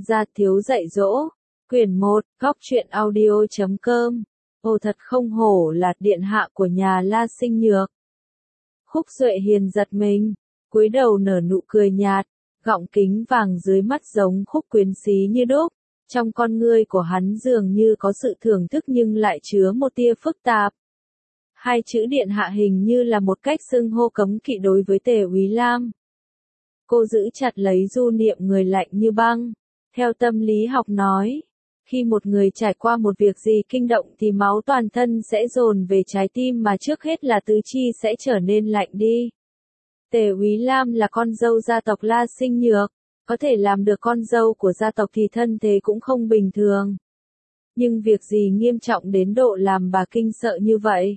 Gia thiếu dạy dỗ, quyển 1, góc truyện audio.com. Ồ thật không hổ là điện hạ của nhà La Sinh Nhược. Khúc Duệ Hiền giật mình, cúi đầu nở nụ cười nhạt, gọng kính vàng dưới mắt giống Khúc quyến xí như đúc. Trong con ngươi của hắn dường như có sự thưởng thức nhưng lại chứa một tia phức tạp. Hai chữ điện hạ hình như là một cách xưng hô cấm kỵ đối với Tề Úy Lam. Cô giữ chặt lấy Du Niệm người lạnh như băng. Theo tâm lý học nói, khi một người trải qua một việc gì kinh động thì máu toàn thân sẽ dồn về trái tim mà trước hết là tứ chi sẽ trở nên lạnh đi. Tề Úy Lam là con dâu gia tộc La Sinh Nhược, có thể làm được con dâu của gia tộc thì thân thế cũng không bình thường. Nhưng việc gì nghiêm trọng đến độ làm bà kinh sợ như vậy?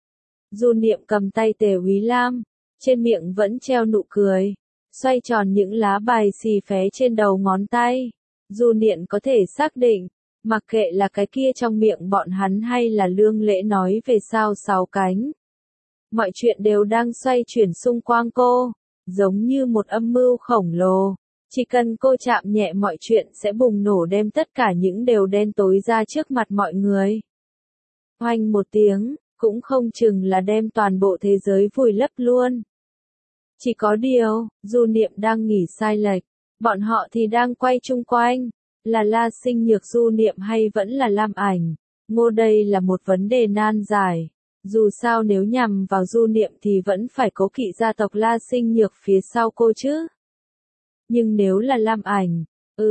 Du Niệm cầm tay Tề Úy Lam, trên miệng vẫn treo nụ cười, xoay tròn những lá bài xì phé trên đầu ngón tay. Du Niệm có thể xác định, mặc kệ là cái kia trong miệng bọn hắn hay là Lương Lễ nói về sao sáu cánh. Mọi chuyện đều đang xoay chuyển xung quanh cô, giống như một âm mưu khổng lồ. Chỉ cần cô chạm nhẹ mọi chuyện sẽ bùng nổ đem tất cả những đều đen tối ra trước mặt mọi người. Oanh một tiếng, cũng không chừng là đem toàn bộ thế giới vùi lấp luôn. Chỉ có điều, Du Niệm đang nghỉ sai lệch, bọn họ thì đang quay chung quanh, là La Sinh Nhược Du Niệm hay vẫn là Lam Ảnh. Ngô đây là một vấn đề nan giải, dù sao nếu nhằm vào Du Niệm thì vẫn phải cố kỵ gia tộc La Sinh Nhược phía sau cô chứ. Nhưng nếu là Lam Ảnh,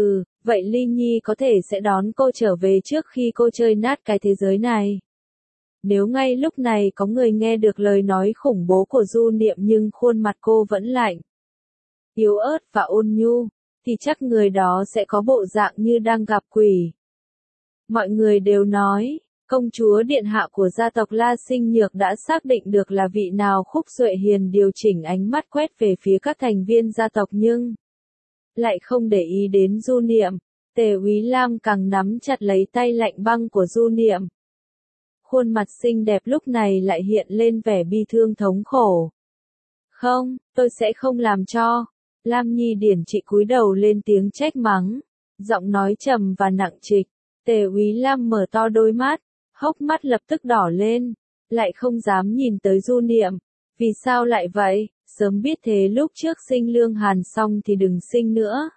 vậy Ly Nhi có thể sẽ đón cô trở về trước khi cô chơi nát cái thế giới này. Nếu ngay lúc này có người nghe được lời nói khủng bố của Du Niệm nhưng khuôn mặt cô vẫn lạnh, yếu ớt và ôn nhu, thì chắc người đó sẽ có bộ dạng như đang gặp quỷ. Mọi người đều nói, công chúa điện hạ của gia tộc La Sinh Nhược đã xác định được là vị nào. Khúc Duệ Hiền điều chỉnh ánh mắt quét về phía các thành viên gia tộc nhưng lại không để ý đến Du Niệm. Tề Úy Lam càng nắm chặt lấy tay lạnh băng của Du Niệm. Khuôn mặt xinh đẹp lúc này lại hiện lên vẻ bi thương thống khổ. Không, tôi sẽ không làm cho. Lam Nhi Điển Trị cúi đầu lên tiếng trách mắng, giọng nói trầm và nặng trịch. Tề Úy Lam mở to đôi mắt, hốc mắt lập tức đỏ lên, lại không dám nhìn tới Du Niệm. Vì sao lại vậy? Sớm biết thế lúc trước sinh Lương Hàn xong thì đừng sinh nữa.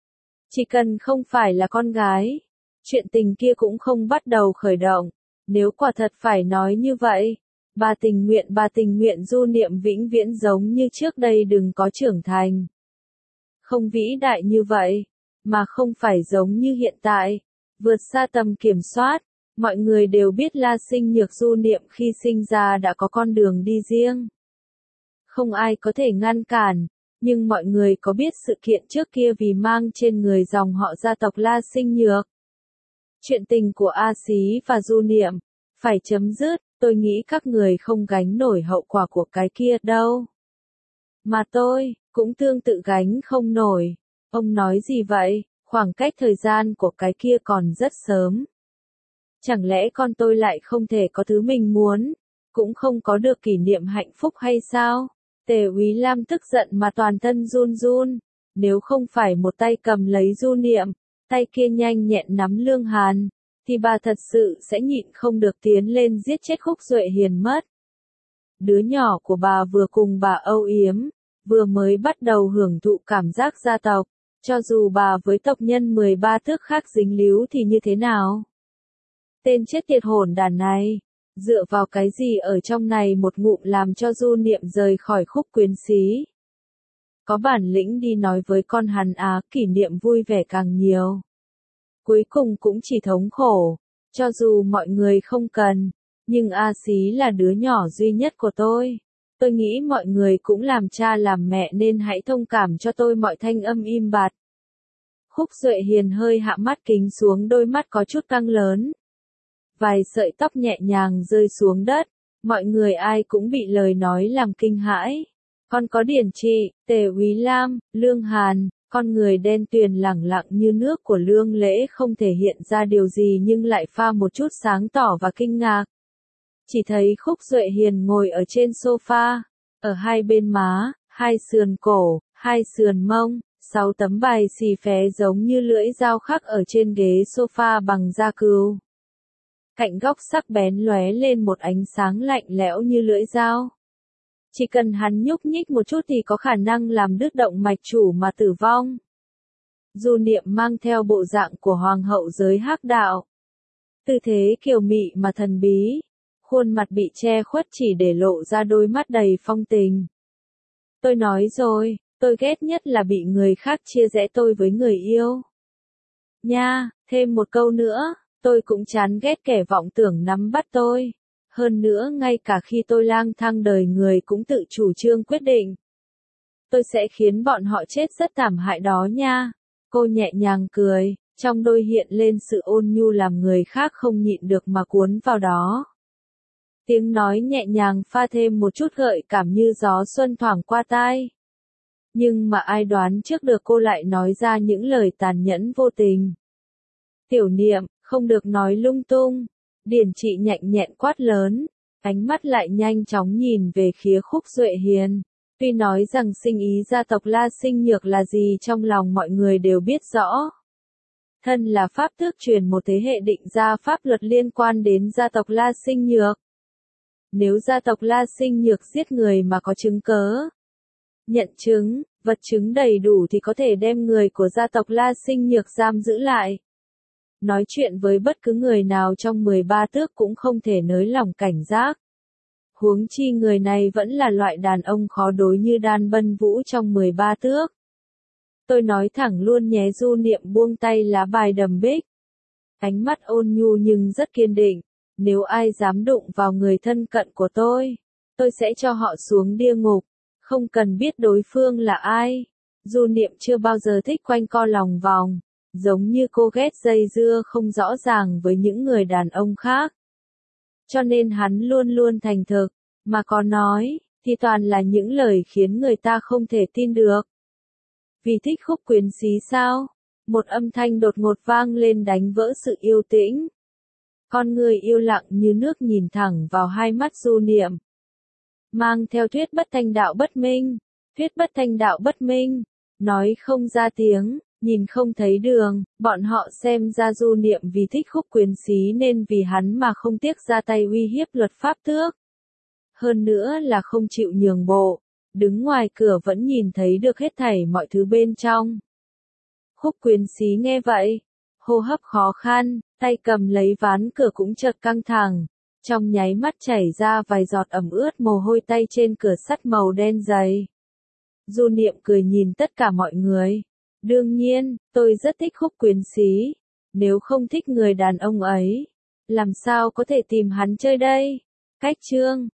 Chỉ cần không phải là con gái, chuyện tình kia cũng không bắt đầu khởi động. Nếu quả thật phải nói như vậy, bà tình nguyện Du Niệm vĩnh viễn giống như trước đây đừng có trưởng thành. Không vĩ đại như vậy, mà không phải giống như hiện tại, vượt xa tầm kiểm soát. Mọi người đều biết La Sinh Nhược Du Niệm khi sinh ra đã có con đường đi riêng. Không ai có thể ngăn cản, nhưng mọi người có biết sự kiện trước kia vì mang trên người dòng họ gia tộc La Sinh Nhược. Chuyện tình của A Xí và Du Niệm phải chấm dứt, tôi nghĩ các người không gánh nổi hậu quả của cái kia đâu. Mà tôi cũng tương tự gánh không nổi. Ông nói gì vậy? Khoảng cách thời gian của cái kia còn rất sớm. Chẳng lẽ con tôi lại không thể có thứ mình muốn, cũng không có được kỷ niệm hạnh phúc hay sao? Tề Úy Lam tức giận mà toàn thân run run. Nếu không phải một tay cầm lấy Du Niệm, tay kia nhanh nhẹn nắm Lương Hàn, thì bà thật sự sẽ nhịn không được tiến lên giết chết Khúc Duệ Hiền mất. Đứa nhỏ của bà vừa cùng bà âu yếm, vừa mới bắt đầu hưởng thụ cảm giác gia tộc, cho dù bà với tộc nhân 13 tước khác dính líu thì như thế nào? Tên chết tiệt hỗn đản này, dựa vào cái gì ở trong này một ngụm làm cho Du Niệm rời khỏi Khúc quyến xí? Có bản lĩnh đi nói với con hắn kỷ niệm vui vẻ càng nhiều. Cuối cùng cũng chỉ thống khổ, cho dù mọi người không cần, nhưng A Xí là đứa nhỏ duy nhất của tôi. Tôi nghĩ mọi người cũng làm cha làm mẹ nên hãy thông cảm cho tôi. Mọi thanh âm im bặt. Khúc Duệ Hiền hơi hạ mắt kính xuống, đôi mắt có chút căng lớn. Vài sợi tóc nhẹ nhàng rơi xuống đất, mọi người ai cũng bị lời nói làm kinh hãi. Con có Điển Trị, Tề Úy Lam, Lương Hàn, con người đen tuyền lẳng lặng như nước của Lương Lễ không thể hiện ra điều gì nhưng lại pha một chút sáng tỏ và kinh ngạc. Chỉ thấy Khúc Duệ Hiền ngồi ở trên sofa, ở hai bên má, hai sườn cổ, hai sườn mông, 6 tấm bài xì phé giống như lưỡi dao khắc ở trên ghế sofa bằng da cừu. Cạnh góc sắc bén lóe lên một ánh sáng lạnh lẽo như lưỡi dao. Chỉ cần hắn nhúc nhích một chút thì có khả năng làm đứt động mạch chủ mà tử vong. Du Niệm mang theo bộ dạng của hoàng hậu giới hắc đạo. Tư thế kiều mị mà thần bí, khuôn mặt bị che khuất chỉ để lộ ra đôi mắt đầy phong tình. Tôi nói rồi, tôi ghét nhất là bị người khác chia rẽ tôi với người yêu. Nha, thêm một câu nữa, tôi cũng chán ghét kẻ vọng tưởng nắm bắt tôi. Hơn nữa ngay cả khi tôi lang thang đời người cũng tự chủ trương quyết định. Tôi sẽ khiến bọn họ chết rất thảm hại đó nha. Cô nhẹ nhàng cười, trong đôi hiện lên sự ôn nhu làm người khác không nhịn được mà cuốn vào đó. Tiếng nói nhẹ nhàng pha thêm một chút gợi cảm như gió xuân thoảng qua tai. Nhưng mà ai đoán trước được cô lại nói ra những lời tàn nhẫn vô tình. Tiểu Niệm, không được nói lung tung. Điển Trị nhạnh nhẹn quát lớn, ánh mắt lại nhanh chóng nhìn về phía Khúc Duệ Hiền. Tuy nói rằng sinh ý gia tộc La Sinh Nhược là gì trong lòng mọi người đều biết rõ. Thân là pháp tước truyền một thế hệ định ra pháp luật liên quan đến gia tộc La Sinh Nhược. Nếu gia tộc La Sinh Nhược giết người mà có chứng cớ, nhận chứng, vật chứng đầy đủ thì có thể đem người của gia tộc La Sinh Nhược giam giữ lại. Nói chuyện với bất cứ người nào trong 13 tước cũng không thể nới lỏng cảnh giác. Huống chi người này vẫn là loại đàn ông khó đối như Đan Bân Vũ trong 13 tước. Tôi nói thẳng luôn nhé. Du Niệm buông tay lá bài đầm bích. Ánh mắt ôn nhu nhưng rất kiên định. Nếu ai dám đụng vào người thân cận của tôi sẽ cho họ xuống địa ngục. Không cần biết đối phương là ai. Du Niệm chưa bao giờ thích quanh co lòng vòng. Giống như cô ghét dây dưa không rõ ràng với những người đàn ông khác. Cho nên hắn luôn luôn thành thực, mà có nói, thì toàn là những lời khiến người ta không thể tin được. Vì thích Khúc Quyến Xí sao? Một âm thanh đột ngột vang lên đánh vỡ sự yên tĩnh. Con người yêu lặng như nước nhìn thẳng vào hai mắt Du Niệm. Mang theo thuyết bất thanh đạo bất minh. Thuyết bất thanh đạo bất minh. Nói không ra tiếng, nhìn không thấy đường, bọn họ xem ra Du Niệm vì thích Khúc Quyến Xí nên vì hắn mà không tiếc ra tay uy hiếp luật pháp tước. Hơn nữa là không chịu nhường bộ, đứng ngoài cửa vẫn nhìn thấy được hết thảy mọi thứ bên trong. Khúc Quyến Xí nghe vậy, hô hấp khó khăn, tay cầm lấy ván cửa cũng chợt căng thẳng, trong nháy mắt chảy ra vài giọt ẩm ướt mồ hôi tay trên cửa sắt màu đen dày. Du Niệm cười nhìn tất cả mọi người. Đương nhiên, tôi rất thích Khúc Quyến Xí. Nếu không thích người đàn ông ấy, làm sao có thể tìm hắn chơi đây? Cách chương